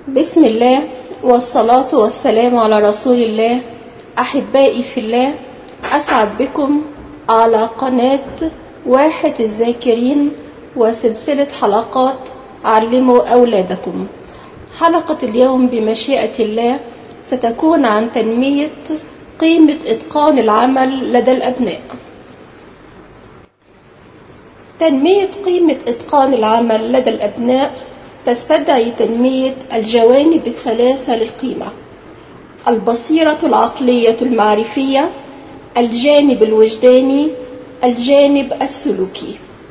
بسم الله والصلاة والسلام على رسول الله. أحبائي في الله، أسعد بكم على قناة واحد الذاكرين وسلسلة حلقات علموا أولادكم. حلقة اليوم بمشيئة الله ستكون عن تنمية قيمة إتقان العمل لدى الأبناء. تنمية قيمة إتقان العمل لدى الأبناء تستدعي تنمية الجوانب الثلاثة للقيمة: البصيرة العقلية المعرفية، الجانب الوجداني، الجانب السلوكي.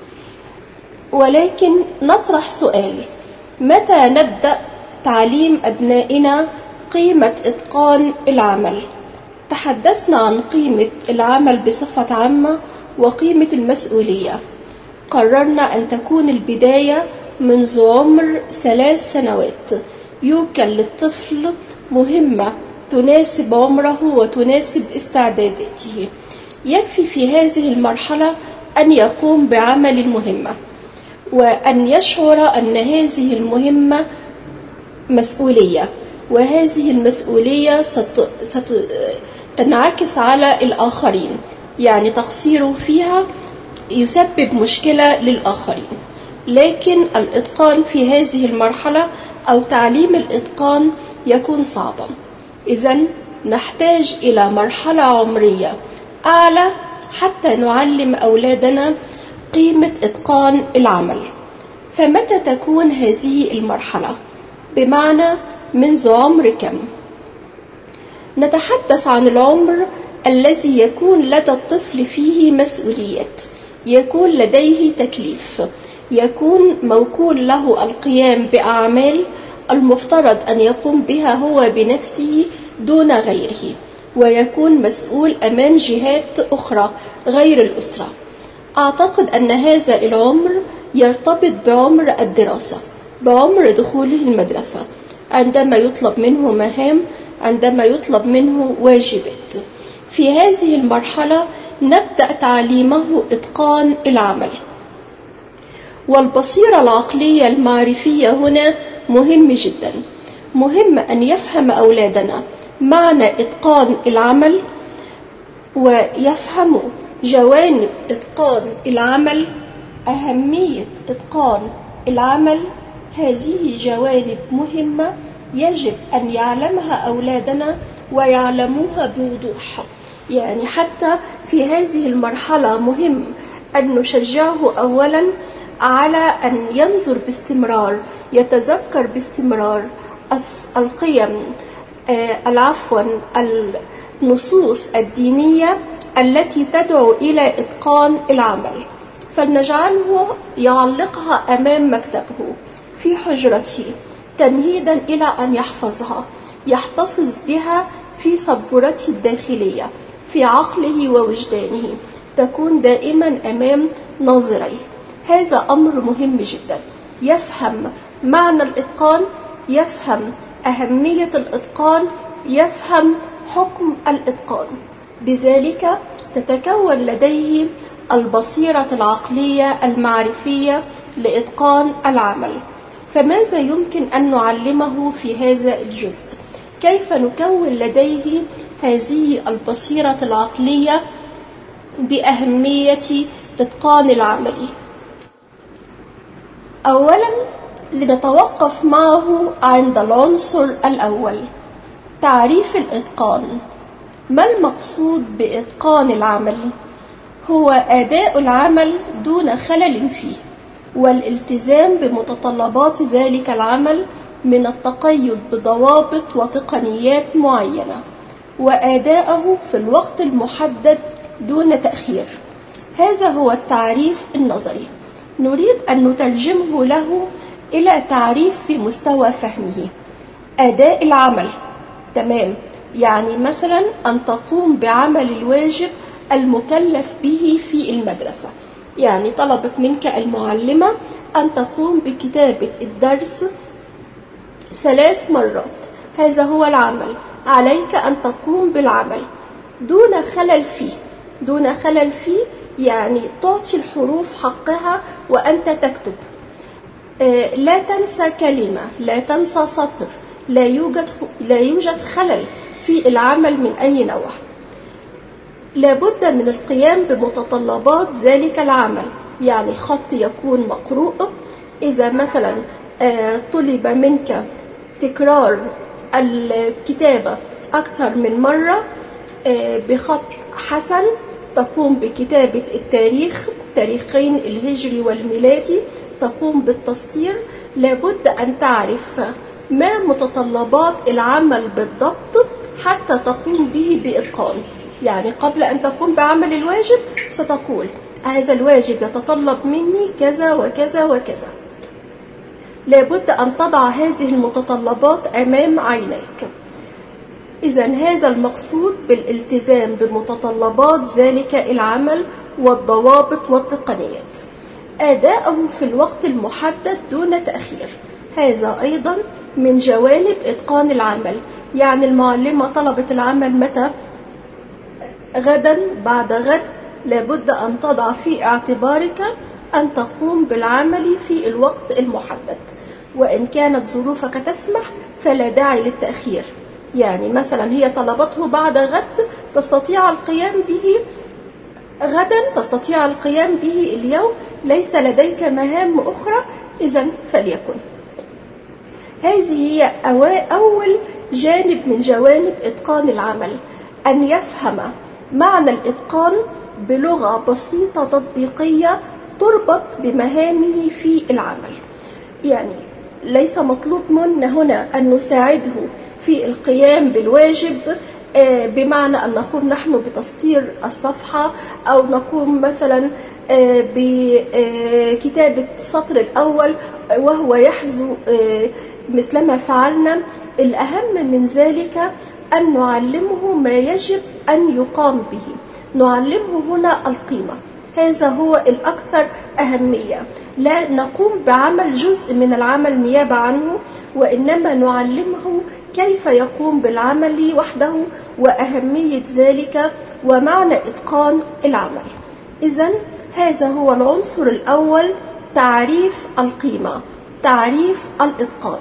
ولكن نطرح سؤال: متى نبدأ تعليم أبنائنا قيمة إتقان العمل؟ تحدثنا عن قيمة العمل بصفة عامة وقيمة المسؤولية. قررنا أن تكون البداية منذ عمر 3 سنوات. يوكل للطفل مهمة تناسب عمره وتناسب استعداداته. يكفي في هذه المرحلة أن يقوم بعمل المهمة وأن يشعر أن هذه المهمة مسؤولية، وهذه المسؤولية ستنعكس على الآخرين، يعني تقصيره فيها يسبب مشكلة للآخرين. لكن الإتقان في هذه المرحلة أو تعليم الإتقان يكون صعبا. إذن نحتاج إلى مرحلة عمرية أعلى حتى نعلم أولادنا قيمة إتقان العمل. فمتى تكون هذه المرحلة؟ بمعنى منذ عمر كم؟ نتحدث عن العمر الذي يكون لدى الطفل فيه مسؤوليات، يكون لديه تكليف، يكون موكول له القيام بأعمال المفترض أن يقوم بها هو بنفسه دون غيره، ويكون مسؤول أمام جهات أخرى غير الأسرة. أعتقد أن هذا العمر يرتبط بعمر الدراسة، بعمر دخوله المدرسة، عندما يطلب منه مهام، عندما يطلب منه واجبات. في هذه المرحلة نبدأ تعليمه إتقان العمل. والبصيرة العقلية المعرفية هنا مهم جدا. مهم أن يفهم أولادنا معنى إتقان العمل، ويفهموا جوانب إتقان العمل، أهمية إتقان العمل. هذه جوانب مهمة يجب أن يعلمها أولادنا ويعلموها بوضوح. يعني حتى في هذه المرحلة مهم أن نشجعه أولا على أن ينظر باستمرار، يتذكر باستمرار القيم النصوص الدينية التي تدعو إلى إتقان العمل. فلنجعله يعلقها أمام مكتبه في حجرته تمهيدا إلى أن يحفظها، يحتفظ بها في سبورته الداخلية، في عقله ووجدانه، تكون دائما أمام ناظريه. هذا أمر مهم جدا. يفهم معنى الإتقان، يفهم أهمية الإتقان، يفهم حكم الإتقان. بذلك تتكون لديه البصيرة العقلية المعرفية لإتقان العمل. فماذا يمكن أن نعلمه في هذا الجزء؟ كيف نكون لديه هذه البصيرة العقلية بأهمية إتقان العمل؟ أولا لنتوقف معه عند العنصر الأول: تعريف الإتقان. ما المقصود بإتقان العمل؟ هو أداء العمل دون خلل فيه، والالتزام بمتطلبات ذلك العمل من التقيد بضوابط وتقنيات معينة، وأداءه في الوقت المحدد دون تأخير. هذا هو التعريف النظري. نريد أن نترجمه له إلى تعريف في مستوى فهمه. أداء العمل، تمام، يعني مثلا أن تقوم بعمل الواجب المكلف به في المدرسة. يعني طلبت منك المعلمة أن تقوم بكتابة الدرس 3 مرات. هذا هو العمل، عليك أن تقوم بالعمل دون خلل فيه. دون خلل فيه يعني تعطي الحروف حقها وأنت تكتب. لا تنسى كلمة، لا تنسى سطر، لا يوجد خلل في العمل من أي نوع. لابد من القيام بمتطلبات ذلك العمل، يعني خط يكون مقروء. إذا مثلا طلب منك تكرار الكتابة أكثر من مرة بخط حسن، تقوم بكتابة التاريخين الهجري والميلادي، تقوم بالتسطير. لابد أن تعرف ما متطلبات العمل بالضبط حتى تقوم به بإتقان. يعني قبل أن تقوم بعمل الواجب ستقول هذا الواجب يتطلب مني كذا وكذا وكذا. لابد أن تضع هذه المتطلبات أمام عينيك. إذن هذا المقصود بالالتزام بمتطلبات ذلك العمل والضوابط والتقنيات. أداءه في الوقت المحدد دون تأخير، هذا أيضا من جوانب إتقان العمل. يعني المعلمة طلبت العمل متى؟ غدا، بعد غد. لابد أن تضع في اعتبارك أن تقوم بالعمل في الوقت المحدد، وإن كانت ظروفك تسمح فلا داعي للتأخير. يعني مثلا هي طلبته بعد غد، تستطيع القيام به غدا، تستطيع القيام به اليوم، ليس لديك مهام أخرى، إذن فليكن. هذه هي أول جانب من جوانب إتقان العمل، أن يفهم معنى الإتقان بلغة بسيطة تطبيقية تربط بمهامه في العمل. يعني ليس مطلوب منا هنا أن نساعده في القيام بالواجب، بمعنى أن نقوم نحن بتسطير الصفحة، أو نقوم مثلا بكتابة السطر الأول وهو يحذو مثلما فعلنا. الأهم من ذلك أن نعلمه ما يجب أن يقام به، نعلمه هنا القيمة، هذا هو الأكثر أهمية. لا نقوم بعمل جزء من العمل نيابة عنه، وإنما نعلمه كيف يقوم بالعمل وحده وأهمية ذلك ومعنى إتقان العمل. إذن هذا هو العنصر الأول، تعريف القيمة، تعريف الإتقان.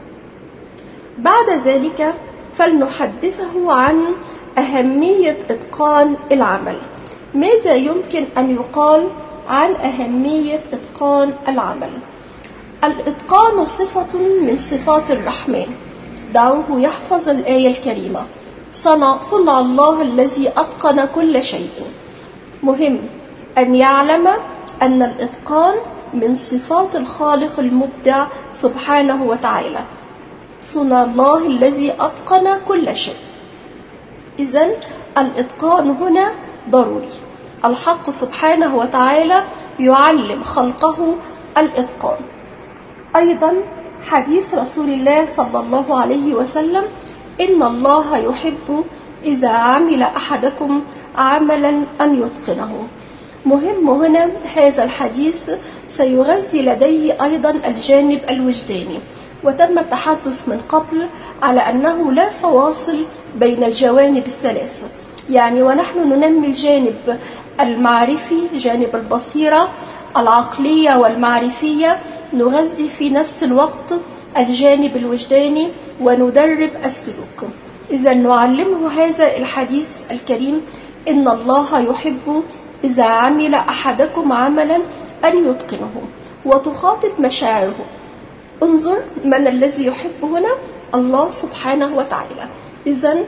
بعد ذلك فلنحدثه عن أهمية إتقان العمل. ماذا يمكن أن يقال عن أهمية إتقان العمل؟ الإتقان صفة من صفات الرحمن، دعوه يحفظ الآية الكريمة: صنع الله الذي أتقن كل شيء. مهم أن يعلم أن الإتقان من صفات الخالق المبدع سبحانه وتعالى. صنع الله الذي أتقن كل شيء. إذن الإتقان هنا ضروري. الحق سبحانه وتعالى يعلم خلقه الإتقان. أيضا حديث رسول الله صلى الله عليه وسلم: إن الله يحب إذا عمل أحدكم عملا أن يتقنه. مهم هنا هذا الحديث سيغذي لديه أيضا الجانب الوجداني، وتم التحدث من قبل على أنه لا فواصل بين الجوانب الثلاثة. يعني ونحن ننمي الجانب المعرفي، جانب البصيرة العقلية والمعرفية، نغذي في نفس الوقت الجانب الوجداني وندرب السلوك. إذا نعلمه هذا الحديث الكريم: إن الله يحب إذا عمل أحدكم عملا أن يتقنه، وتخاطب مشاعره. انظر من الذي يحب هنا؟ الله سبحانه وتعالى. إذن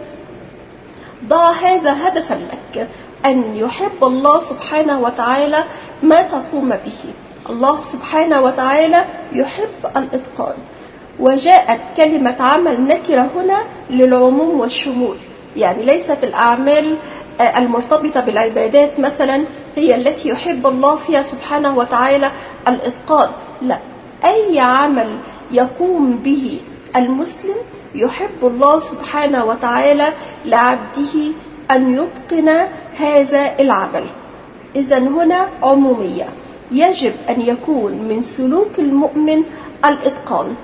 ضع هذا هدفا لك، أن يحب الله سبحانه وتعالى ما تقوم به. الله سبحانه وتعالى يحب الإتقان. وجاءت كلمة عمل نكرة هنا للعموم والشمول، يعني ليست الأعمال المرتبطة بالعبادات مثلا هي التي يحب الله فيها سبحانه وتعالى الإتقان، لا، أي عمل يقوم به المسلم يحب الله سبحانه وتعالى لعبده أن يتقن هذا العمل. إذن هنا عمومية، يجب أن يكون من سلوك المؤمن الإتقان.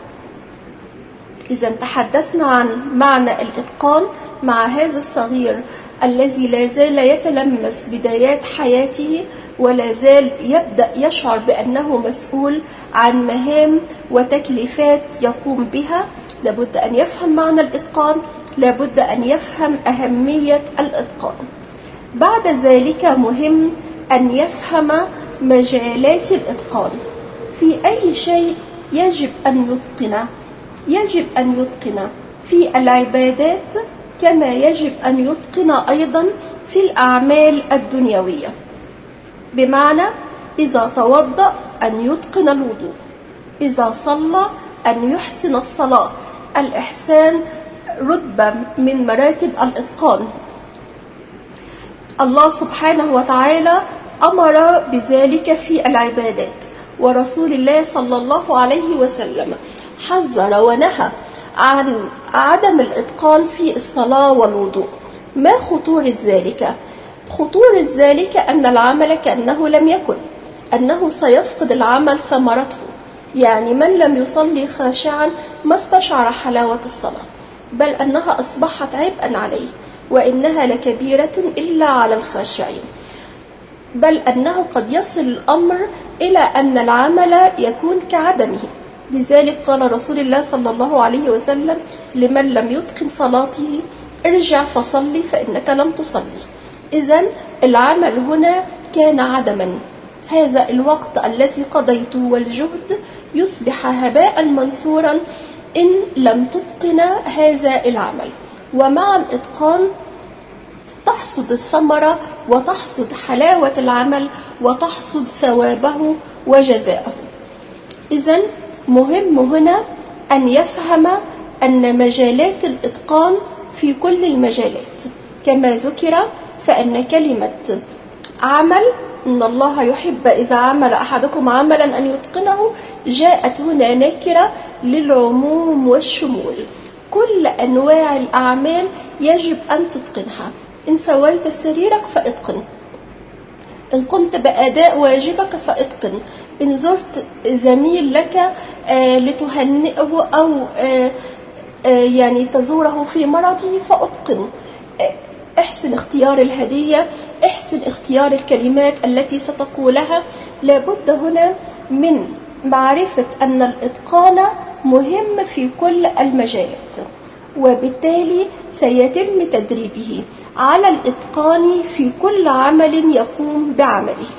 إذن تحدثنا عن معنى الإتقان مع هذا الصغير الذي لا زال يتلمس بدايات حياته، ولا زال يبدأ يشعر بأنه مسؤول عن مهام وتكليفات يقوم بها. لابد أن يفهم معنى الإتقان، لابد أن يفهم أهمية الإتقان. بعد ذلك مهم أن يفهم مجالات الإتقان. في أي شيء يجب أن يتقن، يجب أن يتقن في العبادات كما يجب أن يتقن أيضا في الأعمال الدنيوية. بمعنى إذا توضأ أن يتقن الوضوء، إذا صلى أن يحسن الصلاة. الإحسان رتبة من مراتب الإتقان. الله سبحانه وتعالى أمر بذلك في العبادات، ورسول الله صلى الله عليه وسلم حذر ونهى عن عدم الإتقان في الصلاة والوضوء. ما خطورة ذلك؟ خطورة ذلك أن العمل كأنه لم يكن، أنه سيفقد العمل ثمرته. يعني من لم يصلي خاشعا ما استشعر حلاوة الصلاة، بل أنها أصبحت عبئا عليه، وإنها لكبيرة إلا على الخاشعين. بل أنه قد يصل الأمر إلى أن العمل يكون كعدمه. لذلك قال رسول الله صلى الله عليه وسلم لمن لم يتقن صلاته: ارجع فصلي فإنك لم تصلي. إذن العمل هنا كان عدما. هذا الوقت الذي قضيته والجهد يصبح هباء منثورا إن لم تتقن هذا العمل. ومع الإتقان تحصد الثمرة، وتحصد حلاوة العمل، وتحصد ثوابه وجزاءه. إذن مهم هنا أن يفهم أن مجالات الإتقان في كل المجالات كما ذكر. فإن كلمة عمل، إن الله يحب إذا عمل أحدكم عملا أن يتقنه، جاءت هنا نكرة للعموم والشمول. كل أنواع الأعمال يجب أن تتقنها. إن سويت سريرك فاتقن، إن قمت بأداء واجبك فاتقن، إن زرت زميل لك لتهنئه أو يعني تزوره في مرضه فاتقن. احسن اختيار الهدية، احسن اختيار الكلمات التي ستقولها. لابد هنا من معرفة أن الإتقان مهم في كل المجالات، وبالتالي سيتم تدريبه على الإتقان في كل عمل يقوم بعمله.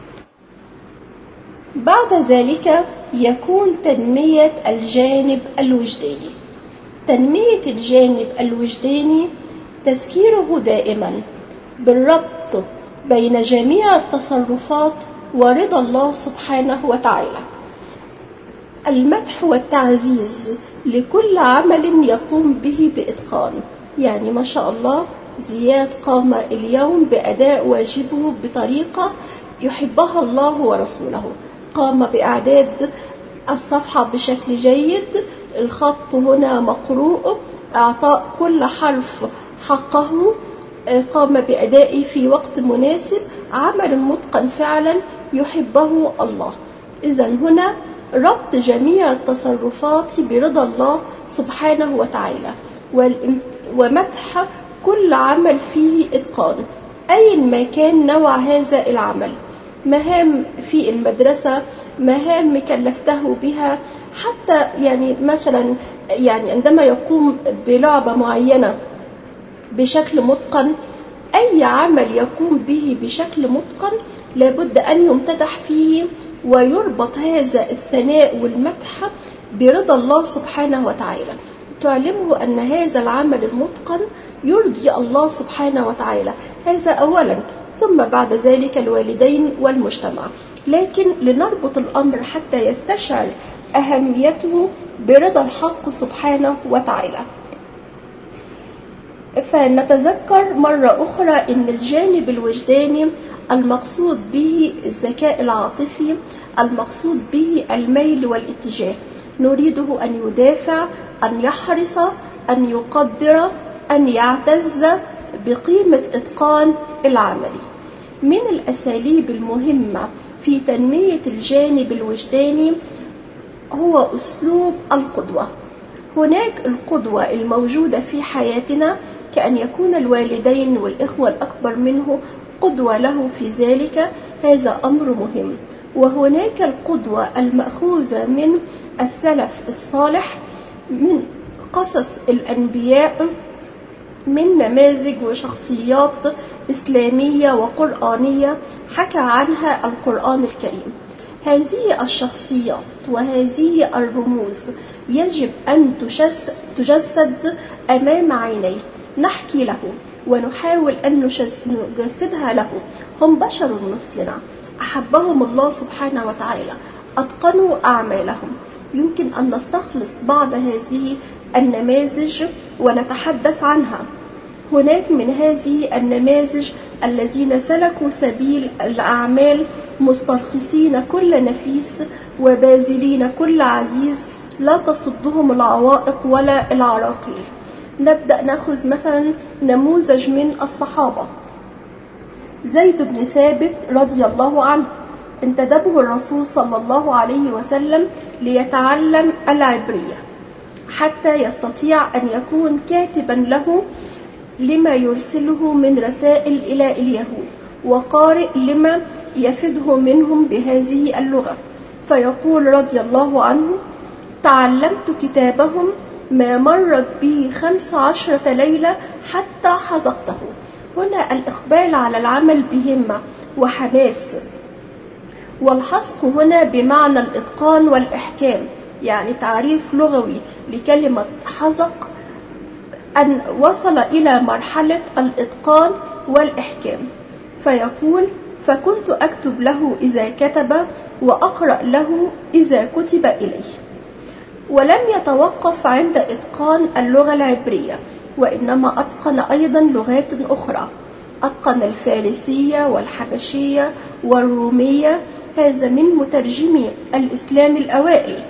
بعد ذلك يكون تنمية الجانب الوجداني. تنمية الجانب الوجداني تذكيره دائما بالربط بين جميع التصرفات ورضا الله سبحانه وتعالى. المدح والتعزيز لكل عمل يقوم به بإتقان. يعني ما شاء الله زياد قام اليوم بأداء واجبه بطريقة يحبها الله ورسوله، قام بإعداد الصفحة بشكل جيد، الخط هنا مقروء، أعطاء كل حرف حقه، قام بأدائه في وقت مناسب، عمل متقن فعلا يحبه الله. إذن هنا ربط جميع التصرفات برضا الله سبحانه وتعالى، ومدح كل عمل فيه إتقان أي ما كان نوع هذا العمل. مهام في المدرسة، مهام كلفته بها، حتى يعني مثلا يعني عندما يقوم بلعبة معينة بشكل متقن، أي عمل يقوم به بشكل متقن لابد أن يمتدح فيه، ويربط هذا الثناء والمدح برضا الله سبحانه وتعالى. تعلمه أن هذا العمل المتقن يرضي الله سبحانه وتعالى، هذا أولا، ثم بعد ذلك الوالدين والمجتمع. لكن لنربط الأمر حتى يستشعر أهميته برضا الحق سبحانه وتعالى. فنتذكر مرة أخرى أن الجانب الوجداني المقصود به الذكاء العاطفي، المقصود به الميل والاتجاه. نريده أن يدافع، أن يحرص، أن يقدر، أن يعتز بقيمة إتقان العمل. من الأساليب المهمة في تنمية الجانب الوجداني هو أسلوب القدوة. هناك القدوة الموجودة في حياتنا كأن يكون الوالدين والإخوة الأكبر منه قدوة له في ذلك، هذا أمر مهم. وهناك القدوة المأخوذة من السلف الصالح من قصص الأنبياء من نماذج وشخصيات إسلامية وقرآنية حكى عنها القرآن الكريم. هذه الشخصيات وهذه الرموز يجب أن تجسد أمام عينيه، نحكي له ونحاول أن نجسدها له. هم بشر مثلنا، أحبهم الله سبحانه وتعالى، أتقنوا أعمالهم. يمكن أن نستخلص بعض هذه النماذج ونتحدث عنها. هناك من هذه النماذج الذين سلكوا سبيل الأعمال مسترخصين كل نفيس وبازلين كل عزيز، لا تصدهم العوائق ولا العراقيل. نبدأ نأخذ مثلا نموذج من الصحابة. زيد بن ثابت رضي الله عنه انتدبه الرسول صلى الله عليه وسلم ليتعلم العبرية حتى يستطيع أن يكون كاتبا له لما يرسله من رسائل إلى اليهود، وقارئ لما يفده منهم بهذه اللغة. فيقول رضي الله عنه: تعلمت كتابهم ما مرت به 15 ليلة حتى حزقته. هنا الإقبال على العمل بهمة وحماس. والحزق هنا بمعنى الإتقان والإحكام، يعني تعريف لغوي لكلمة حزق، أن وصل إلى مرحلة الإتقان والإحكام. فيقول: فكنت أكتب له إذا كتب وأقرأ له إذا كتب إليه. ولم يتوقف عند إتقان اللغة العبرية، وإنما أتقن أيضا لغات أخرى. أتقن الفارسية والحبشية والرومية. هذا من مترجمي الإسلام الأوائل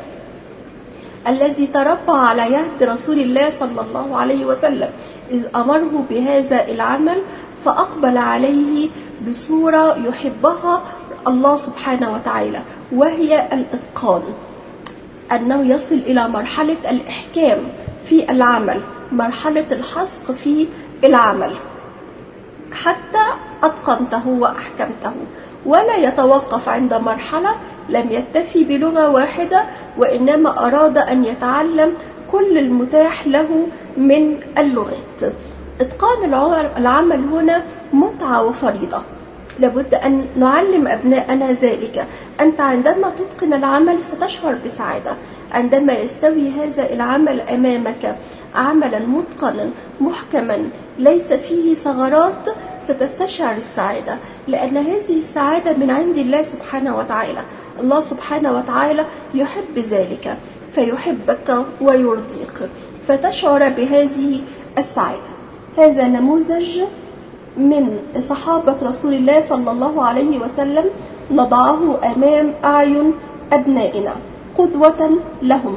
الذي تربى على يد رسول الله صلى الله عليه وسلم، إذ أمره بهذا العمل فأقبل عليه بصورة يحبها الله سبحانه وتعالى، وهي الإتقان، أنه يصل إلى مرحلة الإحكام في العمل، مرحلة الحزق في العمل، حتى أتقنته وأحكمته. ولا يتوقف عند مرحلة، لم يكتفي بلغة واحدة، وإنما أراد أن يتعلم كل المتاح له من اللغات. إتقان العمل هنا متعة وفريضة، لابد أن نعلم أبناءنا ذلك. أنت عندما تتقن العمل ستشعر بسعادة. عندما يستوي هذا العمل أمامك عملا متقنا محكما ليس فيه ثغرات، ستستشعر السعادة، لأن هذه السعادة من عند الله سبحانه وتعالى. الله سبحانه وتعالى يحب ذلك، فيحبك ويرضيك، فتشعر بهذه السعادة. هذا نموذج من صحابة رسول الله صلى الله عليه وسلم نضعه أمام أعين أبنائنا قدوة لهم.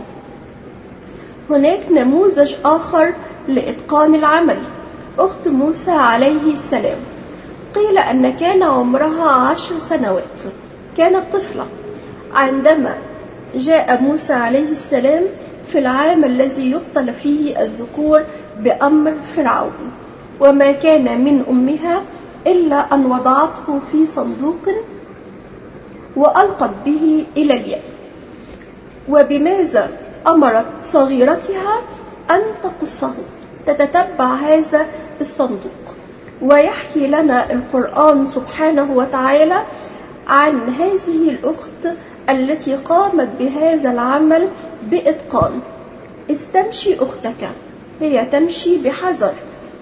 هناك نموذج آخر لإتقان العمل، أخت موسى عليه السلام. قيل أن كان عمرها 10 سنوات، كانت طفلة عندما جاء موسى عليه السلام في العام الذي يقتل فيه الذكور بأمر فرعون، وما كان من أمها إلا أن وضعته في صندوق وألقت به إلى اليم. وبماذا أمرت صغيرتها أن تقصه، تتتبع هذا الصندوق. ويحكي لنا القرآن سبحانه وتعالى عن هذه الأخت التي قامت بهذا العمل بإتقان. استمشي أختك، هي تمشي بحذر،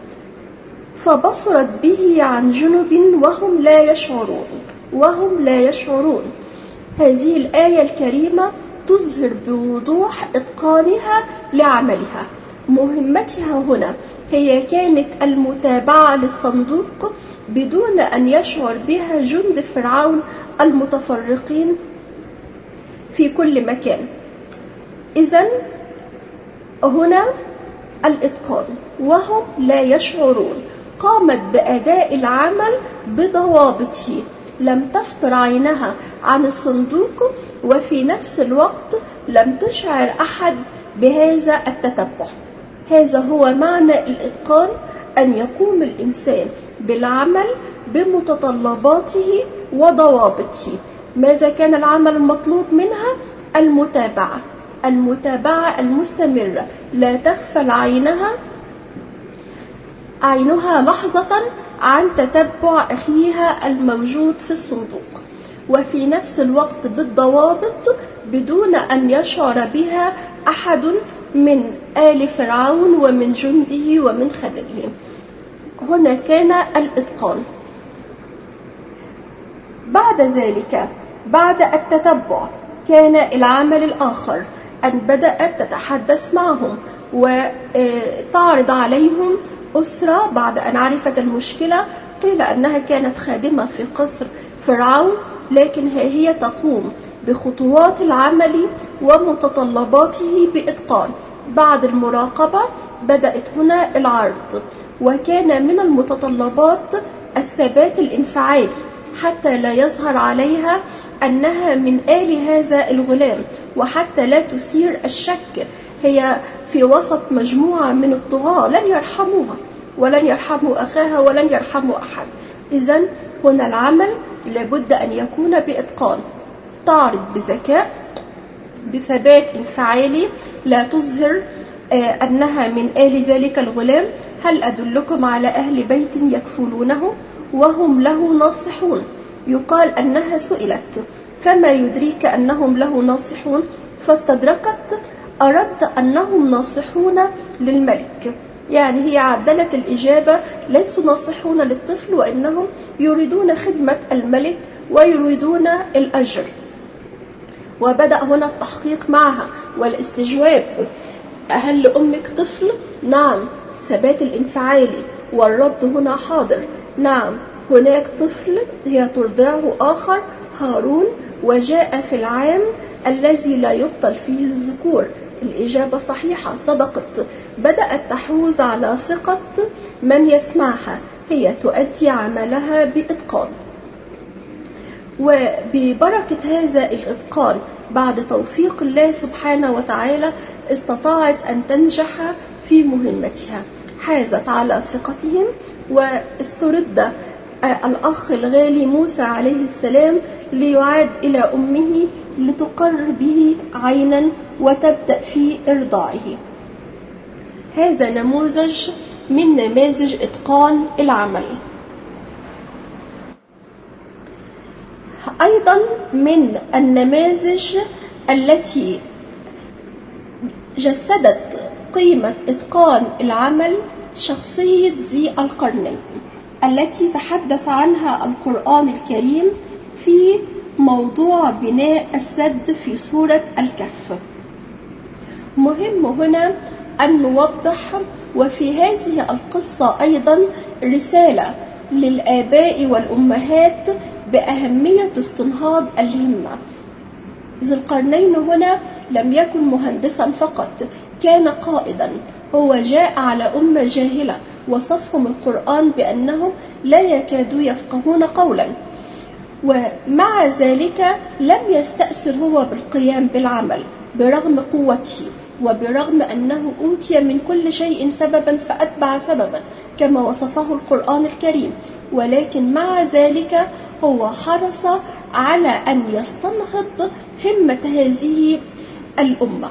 فبصرت به عن جنب وهم لا يشعرون. هذه الآية الكريمة تظهر بوضوح إتقانها لعملها. مهمتها هنا هي كانت المتابعة للصندوق بدون أن يشعر بها جند فرعون المتفرقين في كل مكان. إذن هنا الإتقان وهم لا يشعرون. قامت بأداء العمل بضوابطه، لم تفتر عينها عن الصندوق، وفي نفس الوقت لم تشعر أحد بهذا التتبع. هذا هو معنى الإتقان، أن يقوم الإنسان بالعمل بمتطلباته وضوابطه. ماذا كان العمل المطلوب منها؟ المتابعة، المتابعة المستمرة، لا تغفل عينها لحظة عن تتبع أخيها الموجود في الصندوق، وفي نفس الوقت بالضوابط بدون أن يشعر بها أحد من آل فرعون ومن جنده ومن خدمه. هنا كان الإتقان. بعد ذلك، بعد التتبع، كان العمل الآخر أن بدأت تتحدث معهم وتعرض عليهم أسرة. بعد أن عرفت المشكلة، قيل أنها كانت خادمة في قصر فرعون، لكن هي تقوم بخطوات العمل ومتطلباته بإتقان. بعد المراقبة بدأت هنا العرض، وكان من المتطلبات الثبات الانفعالي حتى لا يظهر عليها أنها من آل هذا الغلام، وحتى لا تثير الشك. هي في وسط مجموعة من الطغاة لن يرحموها ولن يرحموا أخاها ولن يرحموا أحد. إذن هنا العمل لابد أن يكون بإتقان، تعرض بذكاء، بثبات انفعالي، لا تظهر أنها من آل ذلك الغلام. هل أدلكم على أهل بيت يكفلونه وهم له ناصحون؟ يقال أنها سئلت فما يدريك أنهم له ناصحون، فاستدركت أردت أنهم ناصحون للملك، يعني هي عدلت الإجابة، ليسوا ناصحون للطفل وإنهم يريدون خدمة الملك ويريدون الأجر. وبدأ هنا التحقيق معها والاستجواب. هل لأمك طفل؟ نعم. ثبات الانفعالي، والرد هنا حاضر. نعم، هناك طفل هي ترضعه آخر، هارون، وجاء في العام الذي لا يقتل فيه الذكور. الإجابة صحيحة، صدقت. بدأت تحوز على ثقة من يسمعها، هي تؤدي عملها بإتقان. وببركة هذا الإتقان بعد توفيق الله سبحانه وتعالى استطاعت أن تنجح في مهمتها. حازت على ثقتهم، واسترد الأخ الغالي موسى عليه السلام ليعاد إلى أمه لتقر به عينا وتبدأ في إرضاعه. هذا نموذج من نماذج إتقان العمل. أيضا من النماذج التي جسدت قيمة إتقان العمل شخصية ذي القرنين التي تحدث عنها القرآن الكريم في موضوع بناء السد في سورة الكهف. مهم هنا أن نوضح وفي هذه القصة أيضا رسالة للآباء والأمهات بأهمية استنهاض الهمة. ذي القرنين هنا لم يكن مهندسا فقط، كان قائدا. هو جاء على أمة جاهلة، وصفهم القرآن بأنهم لا يكادوا يفقهون قولا، ومع ذلك لم يستأثر هو بالقيام بالعمل برغم قوته، وبرغم أنه أوتي من كل شيء سببا فأتبع سببا كما وصفه القرآن الكريم، ولكن مع ذلك هو حرص على أن يستنهض همة هذه الأمة،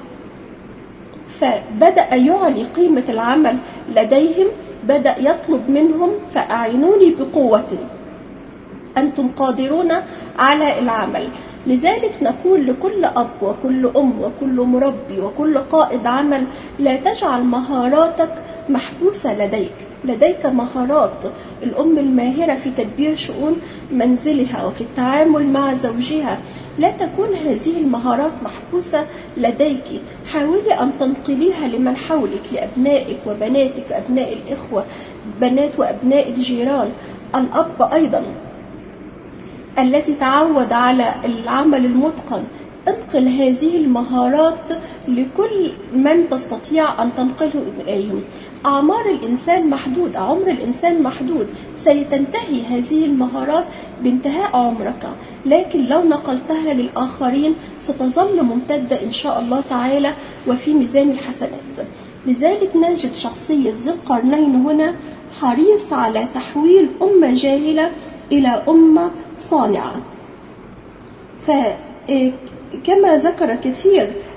فبدأ يعلي قيمة العمل لديهم. بدأ يطلب منهم فأعينوني بقوة، أنتم قادرون على العمل. لذلك نقول لكل أب وكل أم وكل مربي وكل قائد عمل: لا تجعل مهاراتك محبوسة لديك مهارات. الأم الماهرة في تدبير شؤون منزلها وفي التعامل مع زوجها، لا تكون هذه المهارات محبوسة لديك. حاولي أن تنقليها لمن حولك، لأبنائك وبناتك، أبناء الإخوة، بنات وأبناء الجيران. الأب أيضا الذي تعود على العمل المتقن، انقل هذه المهارات لكل من تستطيع أن تنقله إليهم. أعمار الإنسان محدودة، عمر الإنسان محدود، سيتنتهي هذه المهارات بانتهاء عمرك، لكن لو نقلتها للآخرين ستظل ممتدة إن شاء الله تعالى وفي ميزان الحسنات. لذلك نجد شخصية ذي القرنين هنا حريص على تحويل أمة جاهلة إلى أمة صانعة. فكما ذكر كثير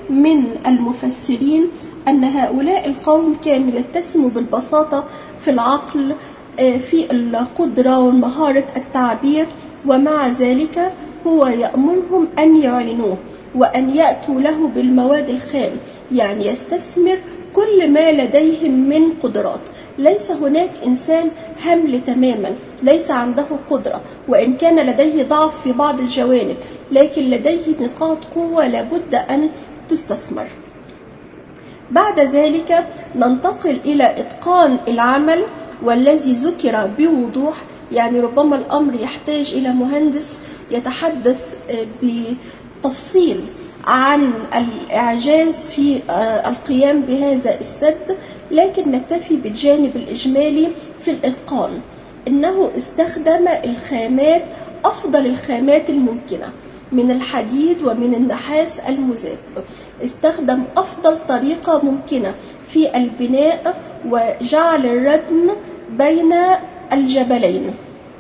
من المفسرين أن هؤلاء القوم كانوا يتسموا بالبساطة في العقل، في القدرة ومهارة التعبير، ومع ذلك هو يأمرهم أن يعينوه وأن يأتوا له بالمواد الخام، يعني يستثمر كل ما لديهم من قدرات. ليس هناك إنسان همل تماما ليس عنده قدرة، وإن كان لديه ضعف في بعض الجوانب، لكن لديه نقاط قوة لابد أن تستثمر. بعد ذلك ننتقل إلى إتقان العمل، والذي ذكر بوضوح. يعني ربما الأمر يحتاج إلى مهندس يتحدث بتفصيل عن الإعجاز في القيام بهذا السد، لكن نكتفي بالجانب الإجمالي في الإتقان. إنه استخدم الخامات، أفضل الخامات الممكنة من الحديد ومن النحاس المذاب. استخدم أفضل طريقة ممكنة في البناء وجعل الردم بين الجبلين.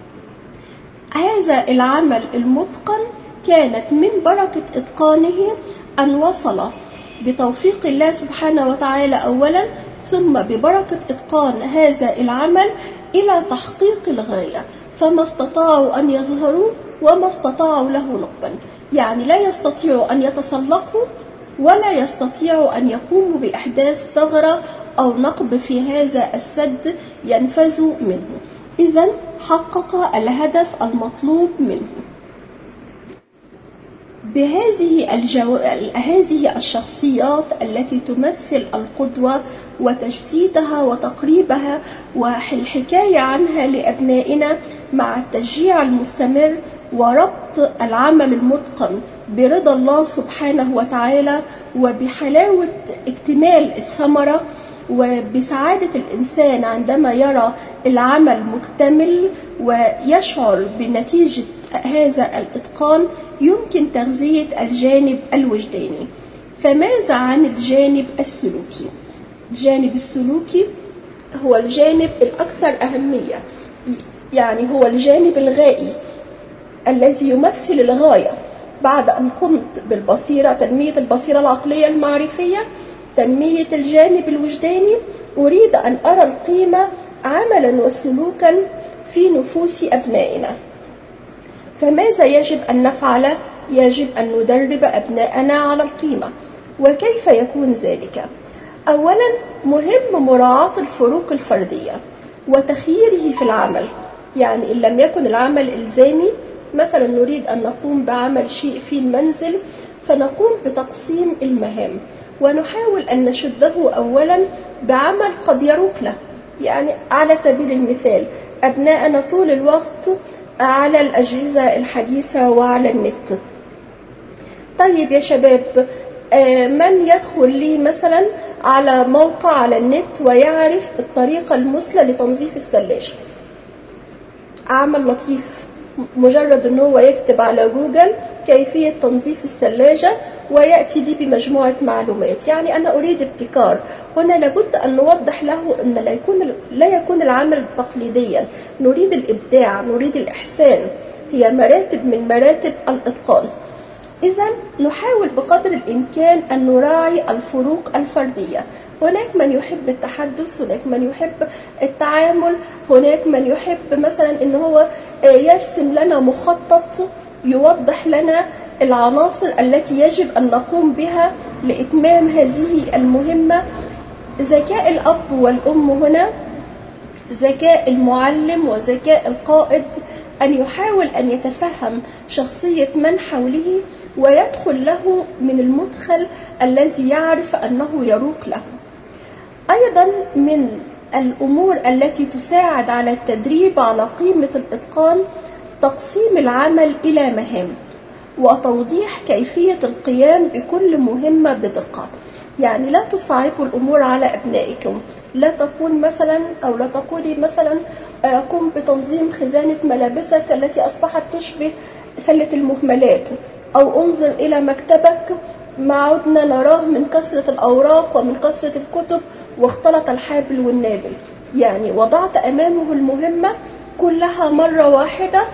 هذا العمل المتقن كانت من بركة إتقانه أن وصل بتوفيق الله سبحانه وتعالى أولا، ثم ببركة إتقان هذا العمل إلى تحقيق الغاية، فما استطاعوا أن يظهروا وما استطاعوا له نقبا. يعني لا يستطيعوا أن يتسلقوا ولا يستطيعوا أن يقوموا بإحداث ثغرة أو نقب في هذا السد ينفذوا منه. إذن حقق الهدف المطلوب منه. هذه الشخصيات التي تمثل القدوة وتجسيدها وتقريبها والحكاية عنها لأبنائنا، مع التشجيع المستمر وربط العمل المتقن برضا الله سبحانه وتعالى، وبحلاوة اكتمال الثمرة، وبسعادة الإنسان عندما يرى العمل مكتمل ويشعر بنتيجة هذا الإتقان، يمكن تغذية الجانب الوجداني. فماذا عن الجانب السلوكي؟ الجانب السلوكي هو الجانب الأكثر أهمية، يعني هو الجانب الغائي الذي يمثل الغاية. بعد أن قمت بالبصيرة، تنمية البصيرة العقلية المعرفية، تنمية الجانب الوجداني، أريد أن أرى القيمة عملا وسلوكا في نفوس أبنائنا. فماذا يجب أن نفعل؟ يجب أن ندرب أبناءنا على القيمة. وكيف يكون ذلك؟ أولا، مهم مراعاة الفروق الفردية وتخييره في العمل. يعني إن لم يكن العمل إلزامي، مثلا نريد أن نقوم بعمل شيء في المنزل، فنقوم بتقسيم المهام ونحاول أن نشده أولا بعمل قد يروق له. يعني على سبيل المثال، أبناءنا طول الوقت على الأجهزة الحديثة وعلى النت. طيب يا شباب، من يدخل لي مثلا على موقع على النت ويعرف الطريقة المثلى لتنظيف الثلاجة؟ عمل لطيف، مجرد أنه هو يكتب على جوجل كيفية تنظيف الثلاجة ويأتي لي بمجموعة معلومات. يعني أنا أريد ابتكار. هنا لابد أن نوضح له أن لا يكون العمل تقليديا، نريد الإبداع، نريد الإحسان، هي مراتب من مراتب الإتقان. إذن نحاول بقدر الإمكان أن نراعي الفروق الفردية. هناك من يحب التحدث، هناك من يحب التعامل، هناك من يحب مثلا أنه هو يرسم لنا مخطط يوضح لنا العناصر التي يجب أن نقوم بها لإتمام هذه المهمة. ذكاء الأب والأم هنا، ذكاء المعلم وذكاء القائد، أن يحاول أن يتفهم شخصية من حوله ويدخل له من المدخل الذي يعرف أنه يروق له. أيضا من الأمور التي تساعد على التدريب على قيمة الإتقان تقسيم العمل إلى مهام وتوضيح كيفية القيام بكل مهمة بدقة. يعني لا تصعبوا الأمور على أبنائكم. لا تقول مثلا أو لا تقولي مثلا قم بتنظيم خزانة ملابسك التي أصبحت تشبه سلة المهملات، أو انظر إلى مكتبك ما عدنا نراه من كثرة الأوراق ومن كثرة الكتب واختلط الحابل والنابل. يعني وضعت أمامه المهمة كلها مرة واحدة،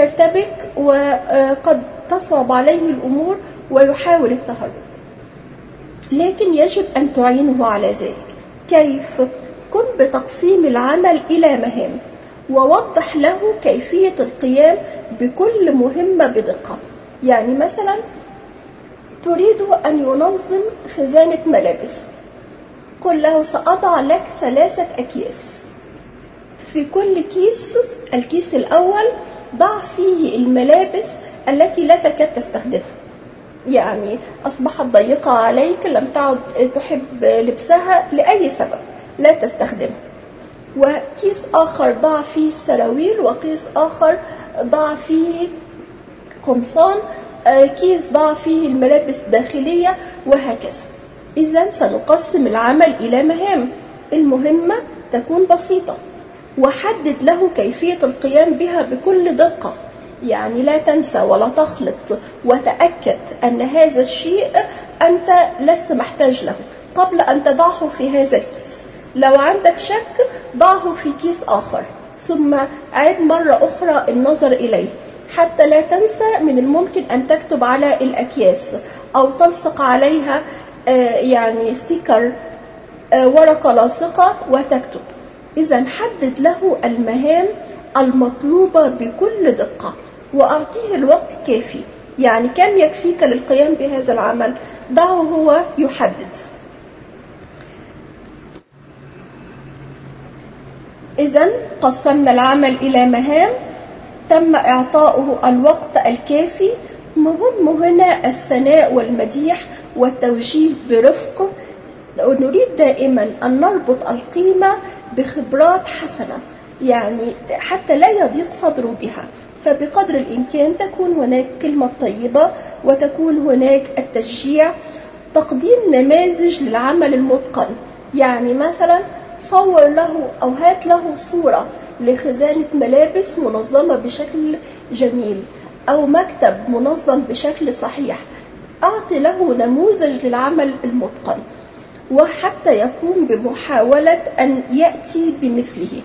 يرتبك وقد تصعب عليه الأمور ويحاول التهرب. لكن يجب أن تعينه على ذلك. كيف؟ قم بتقسيم العمل إلى مهام، ووضح له كيفية القيام بكل مهمة بدقة. يعني مثلا تريد أن ينظم خزانة ملابس، قل له سأضع لك 3 أكياس، في كل كيس، الكيس الأول ضع فيه الملابس التي لا تكاد تستخدمها، يعني أصبحت ضيقة عليك، لم تعد تحب لبسها لأي سبب، لا تستخدمها. وكيس آخر ضع فيه السراويل، وكيس آخر ضع فيه قمصان، كيس ضع فيه الملابس الداخلية، وهكذا. إذن سنقسم العمل إلى مهام، المهمة تكون بسيطة، وحدد له كيفية القيام بها بكل دقة، يعني لا تنسى ولا تخلط، وتأكد أن هذا الشيء أنت لست محتاج له قبل أن تضعه في هذا الكيس. لو عندك شك ضعه في كيس آخر، ثم عد مرة أخرى النظر إليه حتى لا تنسى. من الممكن أن تكتب على الأكياس أو تلصق عليها يعني ستيكر، ورقة لاصقة، وتكتب. إذن حدد له المهام المطلوبة بكل دقة، وأعطيه الوقت الكافي. يعني كم يكفيك للقيام بهذا العمل؟ دعه هو يحدد. إذن قسمنا العمل إلى مهام، تم إعطاؤه الوقت الكافي. مهم هنا الثناء والمديح والتوجيه برفق. نريد دائما أن نربط القيمة بخبرات حسنة، يعني حتى لا يضيق صدره بها، فبقدر الإمكان تكون هناك كلمة طيبة، وتكون هناك التشجيع. تقديم نماذج للعمل المتقن، يعني مثلا صور له أو هات له صورة لخزانة ملابس منظمة بشكل جميل، أو مكتب منظم بشكل صحيح. أعطي له نموذج للعمل المتقن، وحتى يقوم بمحاولة أن يأتي بمثله.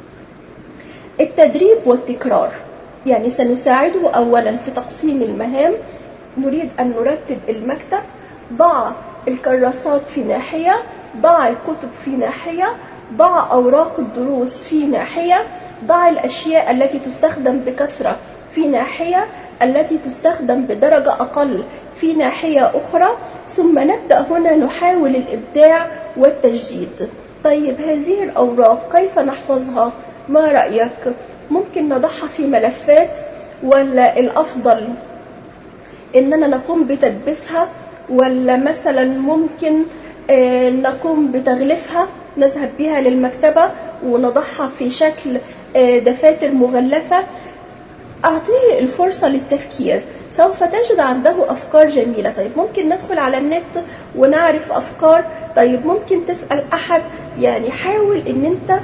التدريب والتكرار، يعني سنساعده أولا في تقسيم المهام. نريد أن نرتب المكتب، ضع الكراسات في ناحية، ضع الكتب في ناحية، ضع أوراق الدروس في ناحية، ضع الأشياء التي تستخدم بكثرة في ناحية، التي تستخدم بدرجة أقل في ناحية أخرى. ثم نبدأ هنا نحاول الإبداع والتجديد. طيب هذه الأوراق كيف نحفظها؟ ما رأيك؟ ممكن نضعها في ملفات، ولا الأفضل إننا نقوم بتدبيسها، ولا مثلا ممكن نقوم بتغليفها، نذهب بها للمكتبة ونضعها في شكل دفاتر مغلفة؟ أعطيه الفرصة للتفكير، سوف تجد عنده أفكار جميلة. طيب ممكن ندخل على النت ونعرف أفكار. طيب ممكن تسأل أحد، يعني حاول أن أنت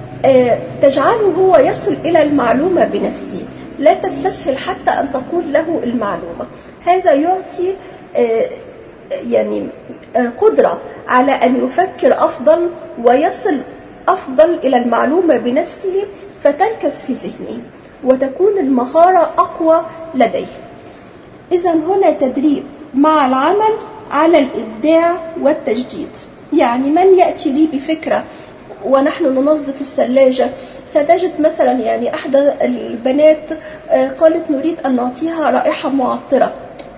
تجعله هو يصل إلى المعلومة بنفسه، لا تستسهل حتى أن تقول له المعلومة. هذا يعطي يعني قدرة على أن يفكر أفضل ويصل أفضل إلى المعلومة بنفسه، فتركز في ذهنه وتكون المهارة أقوى لديه. إذن هنا تدريب مع العمل على الإبداع والتجديد. يعني من يأتي لي بفكرة ونحن ننظف الثلاجة، ستجد مثلا يعني أحدى البنات قالت نريد أن نعطيها رائحة معطرة،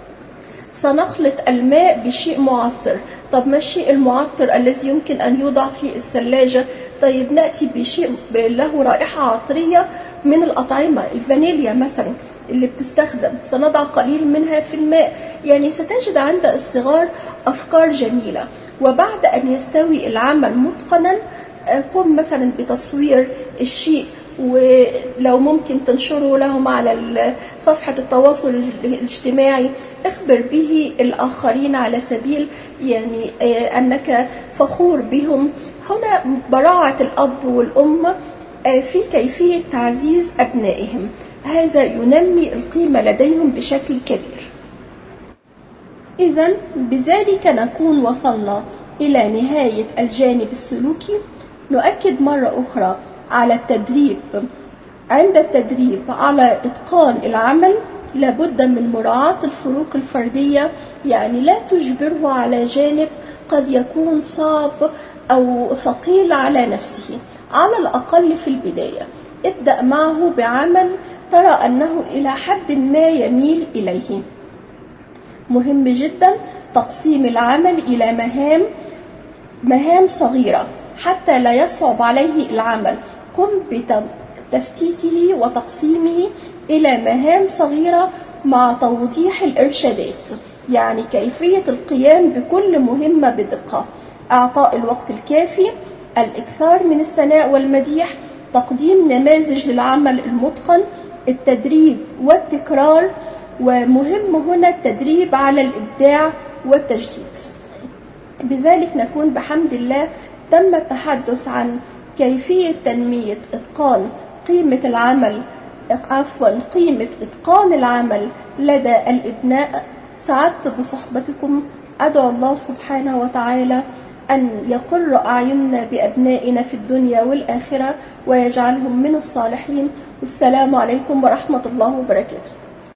سنخلط الماء بشيء معطر. طب ما الشيء المعطر الذي يمكن أن يوضع في الثلاجة؟ طيب نأتي بشيء له رائحة عطرية من الأطعمة، الفانيليا مثلا اللي بتستخدم، سنضع قليل منها في الماء. يعني ستجد عند الصغار أفكار جميلة. وبعد أن يستوي العمل متقنا، قم مثلا بتصوير الشيء، ولو ممكن تنشره لهم على صفحة التواصل الاجتماعي، اخبر به الآخرين على سبيل يعني أنك فخور بهم. هنا براعة الأب والأم في كيفية تعزيز أبنائهم، هذا ينمي القيمة لديهم بشكل كبير. إذن بذلك نكون وصلنا إلى نهاية الجانب السلوكي. نؤكد مرة أخرى على التدريب. عند التدريب على إتقان العمل لابد من مراعاة الفروق الفردية، يعني لا تجبره على جانب قد يكون صعب أو ثقيل على نفسه. على الأقل في البداية ابدأ معه بعمل ترى أنه إلى حد ما يميل إليه. مهم جدا تقسيم العمل إلى مهام صغيرة حتى لا يصعب عليه العمل. قم بتفتيته وتقسيمه إلى مهام صغيرة مع توضيح الإرشادات، يعني كيفية القيام بكل مهمة بدقة، إعطاء الوقت الكافي، الإكثار من الثناء والمديح، تقديم نماذج للعمل المتقن، التدريب والتكرار، ومهم هنا التدريب على الإبداع والتجديد. بذلك نكون بحمد الله تم التحدث عن كيفية تنمية قيمة إتقان العمل لدى الإبناء. سعدت بصحبتكم، أدعو الله سبحانه وتعالى أن يقر أعيننا بأبنائنا في الدنيا والآخرة ويجعلهم من الصالحين. والسلام عليكم ورحمة الله وبركاته.